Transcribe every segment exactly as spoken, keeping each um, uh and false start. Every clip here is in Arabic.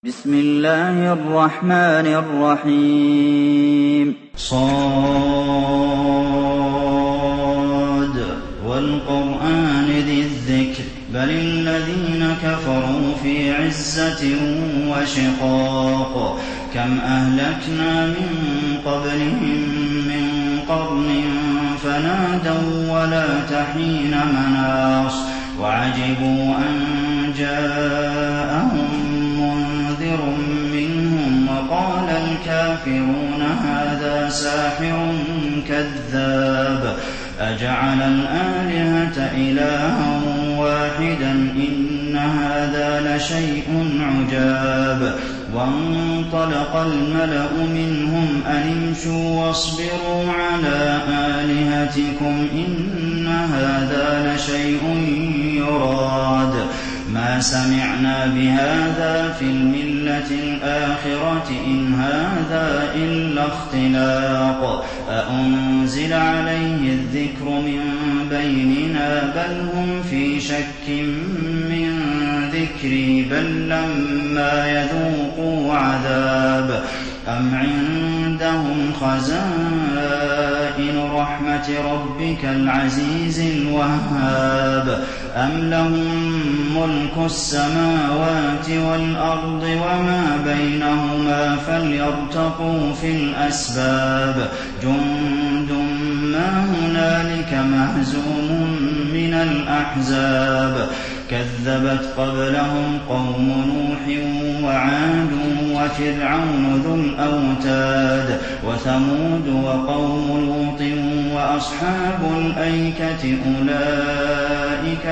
بسم الله الرحمن الرحيم صاد والقرآن ذي الذكر بل الذين كفروا في عزة وشقاق كم أهلكنا من قبلهم من قرن فنادوا ولا تحين مناص وعجبوا أن جاءهم منذر منهم وقال الكافرون هذا ساحر كذاب أجعل الآلهة إلها واحدا إن هذا لشيء عجاب وانطلق الملأ منهم أن امشوا واصبروا على آلهتكم إن هذا لشيء يراد ما سمعنا بهذا في الملة الآخرة إن هذا إلا اختلاق أأنزل عليه الذكر من بيننا بل هم في شك من ذكري بل لما يذوقوا عذاب أم عندهم خزائن رحمة ربك العزيز الوهاب أم لهم ملك السماوات والأرض وما بينهما فليرتقوا في الأسباب جند ما هنالك مهزوم من الأحزاب كذبت قبلهم قوم نوح وعاد وفرعون ذو الأوتاد وثمود وقوم لوط وأصحاب الأيكة أولئك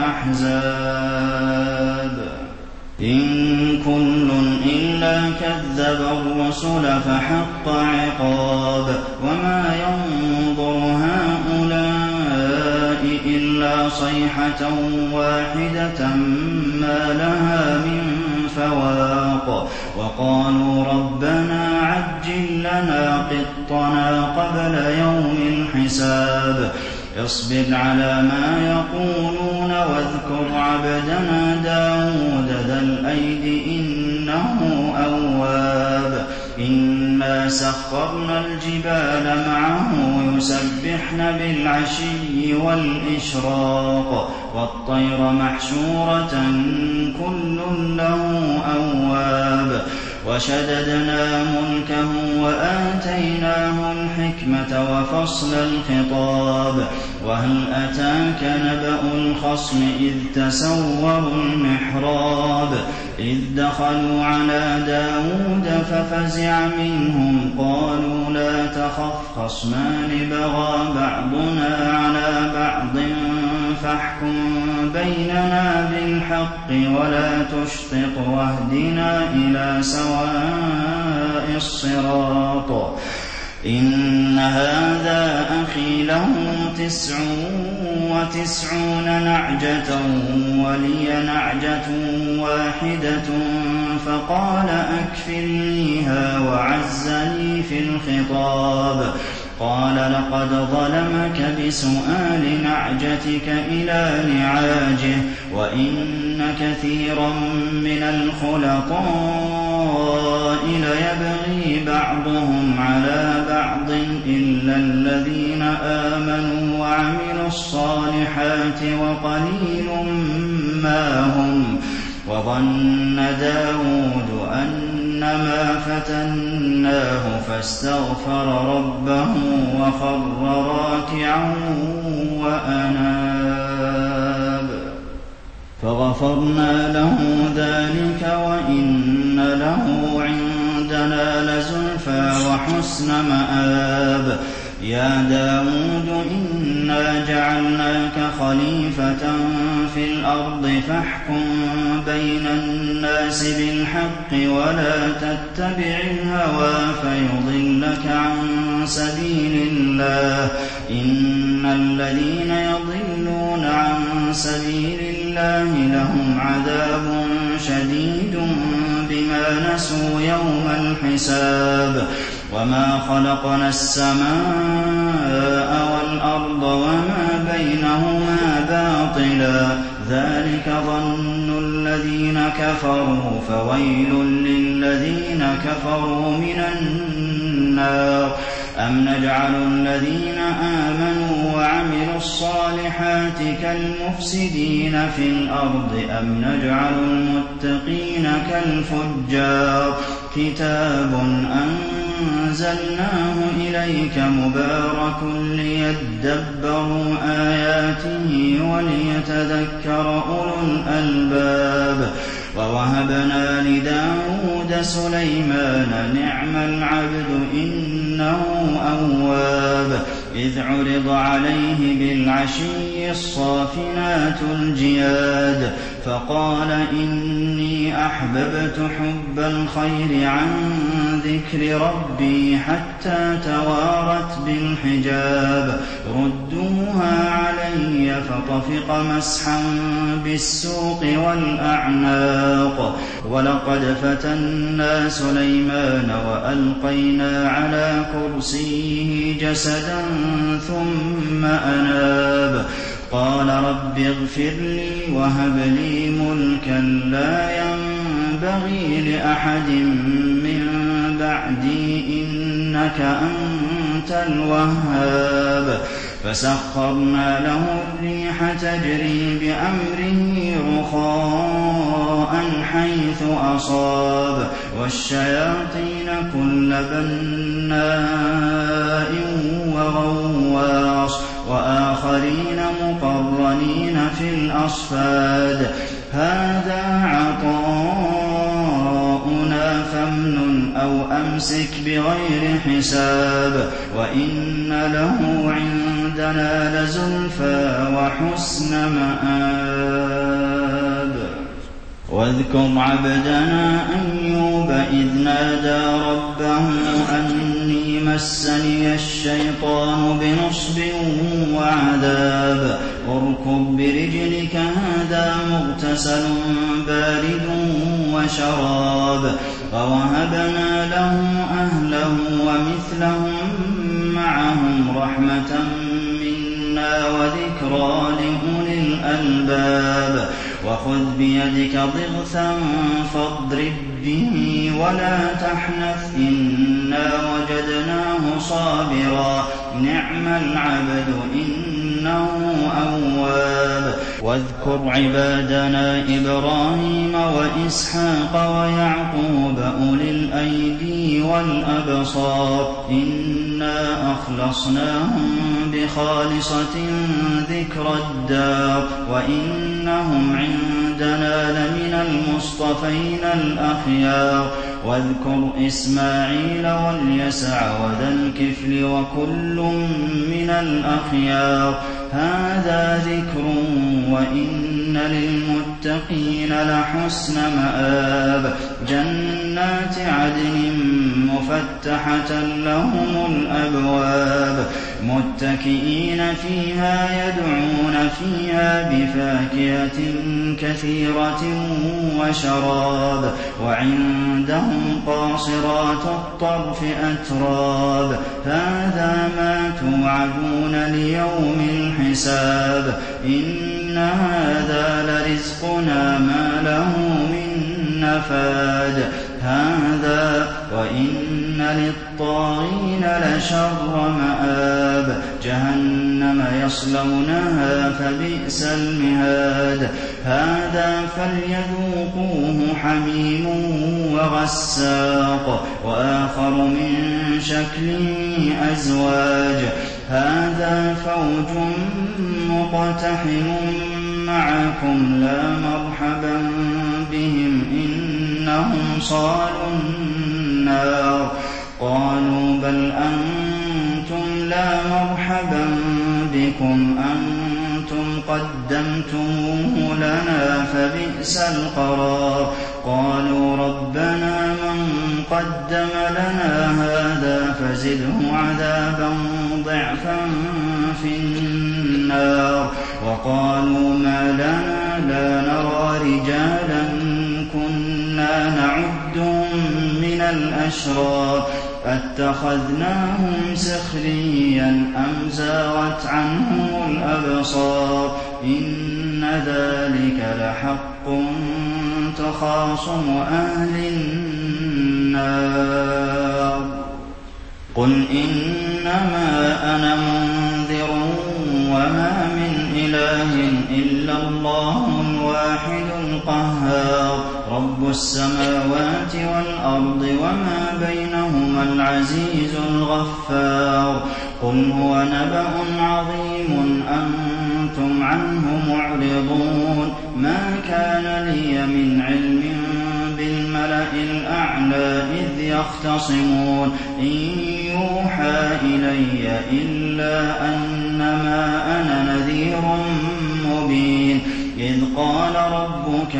الأحزاب إن كل إلا كذب الرسل فحق عقاب وما ينظر هؤلاء إلا صيحة واحدة ما لها من فواق وقالوا ربنا عجل لنا قطنا قبل يوم الحساب اصبر على ما يقولون واذكر عبدنا داود ذا الأيد إنه أواب إنا سخرنا الجبال معه يسبحن بالعشي والإشراق والطير محشورة كل له أواب وشددنا ملكه وآتيناه الحكمة وفصل الخطاب وهل أتاك نبأ الخصم إذ تسوروا المحراب إذ دخلوا على داود ففزع منهم قالوا لا تخف خصمان بغى بعضنا على بعض فاحكم بيننا بالحق ولا تشطط واهدنا إلى سواء الصراط إن هذا أخي له تسع وتسعون نعجة ولي نعجة واحدة فقال أكفلنيها وعزني في الخطاب قال لقد ظلمك بسؤال نعجتك إلى نعاجه وإن كثيرا من الخلطاء ليبغي بعضهم على بعض إلا الذين آمنوا وعملوا الصالحات وقليل ما هم وظن داود أنما فتناه فاستغفر ربه وخر راكعا وأناب فغفرنا له ذلك وإن له عندنا لزلفى وحسن مآب يا داود إنا جعلناك خليفة في الأرض فاحكم بين الناس بالحق ولا تتبع الهوى فيضلك عن سبيل الله إن الذين يضلون عن سبيل الله لهم عذاب شديد بما نسوا يوم الحساب وما خلقنا السماء والأرض وما بينهما باطلا ذلك ظن الذين كفروا فويل للذين كفروا من النار أم نجعل الذين آمنوا وعملوا الصالحات كالمفسدين في الأرض أم نجعل المتقين كالفجار كتاب أنزلناه إليك مبارك ليدبروا آياته وليتذكر أولو الألباب ووهبنا لداود سليمان نعم العبد إنه أواب إذ عرض عليه بالعشي الصافنات الجياد فقال إني أحببت حب الخير عن ذكر ربي حتى توارت بالحجاب ردوها علي فطفق مسحا بالسوق والأعناق ولقد فتنا سليمان وألقينا على كرسيه جسدا ثم أناب قال رب اغفر لي وهب لي ملكا لا ينبغي لأحد من بعدي إنك أنت الوهاب فسخرنا له الريح تجري بأمره رخاء حيث أصاب والشياطين كل بناء وغواص وآخرين مقرنين في الأصفاد هذا عطاؤنا فامنن أو أمسك بغير حساب وإن له عندنا لزلفى وحسن مآب واذكر عبدنا أيوب إذ نادى ربه أني مسني الشيطان بنصب وعذاب اركب برجلك هذا مغتسل بارد وشراب ووهبنا له أهله ومثلهم معهم رحمة منا وذكرى لأولي الألباب وخذ بيدك ضغثا فاضرب به ولا تحنث إنا وجدناه صابرا نعم العبد إنه أواب واذكر عبادنا إبراهيم وإسحاق ويعقوب أولي الأيدي والأبصار إنا أخلصناهم بخالصة ذكر الدار وإنهم عندنا لمن المصطفين الأخيار واذكر إسماعيل واليسع وذا الكفل وكل من الأخيار هذا ذكر وإن للمتقين لحسن مآب جنات عدن مفتحة لهم الأبواب متكئين فيها يدعون فيها بفاكهة كثيرة وشراب وعندهم قاصرات الطرف أتراب هذا ما توعدون ليوم الحساب إن هذا لرزقنا ما له من نفاد هذا وإن للطاغين لشر مآب جهنم يصلونها فبئس المهاد هذا فليذوقوه حميم وغساق وآخر من شكله أزواج هذا فوج مقتحم معكم لا مرحبا بهم إنهم صالوا النار قالوا بل أنتم لا مرحبا بكم أنتم قدمتموه لنا فبئس القرار قالوا ربنا من قدم لنا هذا فزده عذابا ضعفا في النار وقالوا ما لنا لا نرى رجالا كنا نعدهم من الأشرار أَتَّخَذْنَاهُمْ سِخْرِيًّا أَمْ زَاغَتْ عَنْهُمُ الْأَبْصَارُ إِنَّ ذَٰلِكَ لَحَقٌّ تَخَاصُمُ أَهْلِ النَّارِ قُلْ إِنَّمَا أَنَا مُنذِرٌ وَمَا مِنْ إِلَٰهٍ إِلَّا اللَّهُ الْوَاحِدُ الْقَهَّارُ رَبُّ السَّمَاوَاتِ وَالْأَرْضِ وَمَا بَيْنَهُمَا الْعَزِيزُ الْغَفَّارُ قُلْ هُوَ نَبَأٌ عَظِيمٌ أَنتُمْ عَنْهُ مُعْرِضُونَ مَا كَانَ لِيَ مِنْ عِلْمٍ بِالْمَلَإِ الْأَعْلَىٰ إِذْ يَخْتَصِمُونَ إِن يُوحَىٰ إِلَيَّ إِلَّا أَنَّمَا أَنَا نَذِيرٌ مُّبِينٌ إِذْ قَالَ رَبُّكَ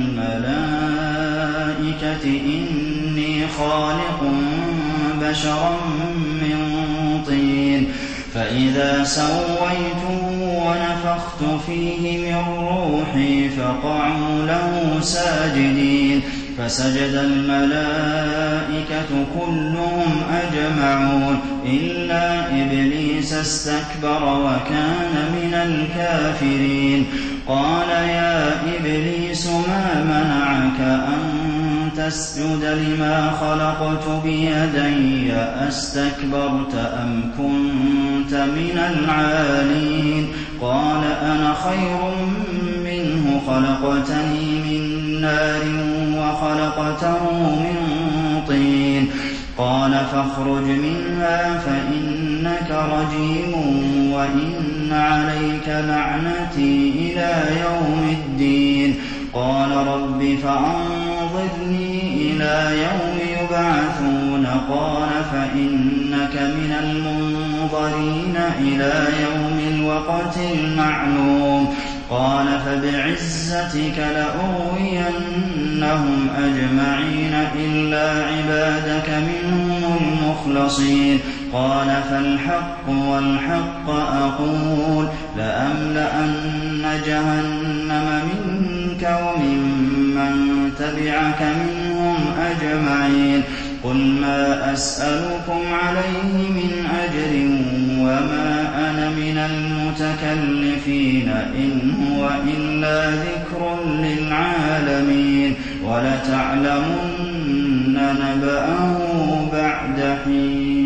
لِلْمَلَائِكَةِ إِنِّي خَالِقٌ بَشَرًا مِّن طِينٍ فَإِذَا سَوَّيْتُهُ وَنَفَخْتُ فِيهِ مِن رُّوحِي فَقَعُوا لَهُ سَاجِدِينَ فَسَجَدَ الْمَلَائِكَةُ كُلُّهُمْ أَجْمَعُونَ إِلَّا إِبْلِيسَ اسْتَكْبَرَ وَكَانَ مِنَ الْكَافِرِينَ قَالَ يَا إِبْلِيسُ مَا مَنَعَكَ أَن تَسْجُدَ لِمَا خَلَقْتُ بِيَدَيَّ أَسْتَكْبَرْتَ أَمْ كُنتَ مِنَ الْعَالِينَ قَالَ أَنَا خَيْرٌ مِّنْهُ خَلَقْتَنِي مِن نَّارٍ وَخَلَقْتَهُ مِن طِينٍ قَالَ فَاخْرُجْ مِنْهَا فَإِنَّكَ رَجِيمٌ وَإِنَّ عَلَيْكَ لَعْنَتِي إِلَىٰ يَوْمِ الدِّينِ قَالَ رَبِّ فَأَنظِرْنِي إِلَىٰ يَوْمِ يُبْعَثُونَ قَالَ فَإِنَّكَ مِنَ الْمُنظَرِينَ إِلَىٰ يَوْمِ الْوَقْتِ الْمَعْلُومِ قَالَ فَبِعِزَّتِكَ لَأُغْوِيَنَّهُمْ أَجْمَعِينَ إِلَّا عِبَادَكَ مِنْهُمُ الْمُخْلَصِينَ قَالَ فَالْحَقُّ وَالْحَقَّ أَقُولُ لَأَمْلَأَنَّ جَهَنَّمَ مِنكَ وَمِمَّن تَبِعَكَ مِنْهُمْ أَجْمَعِينَ قُلْ مَا أَسْأَلُكُمْ عَلَيْهِ مِنْ أَجْرٍ وَمَا أَنَا مِنَ الْمُتَكَلِّفِينَ إِنْ هُوَ إِلَّا ذِكْرٌ لِّلْعَالَمِينَ وَلَتَعْلَمُنَّ نَبَأَهُ بَعْدَ حِينٍ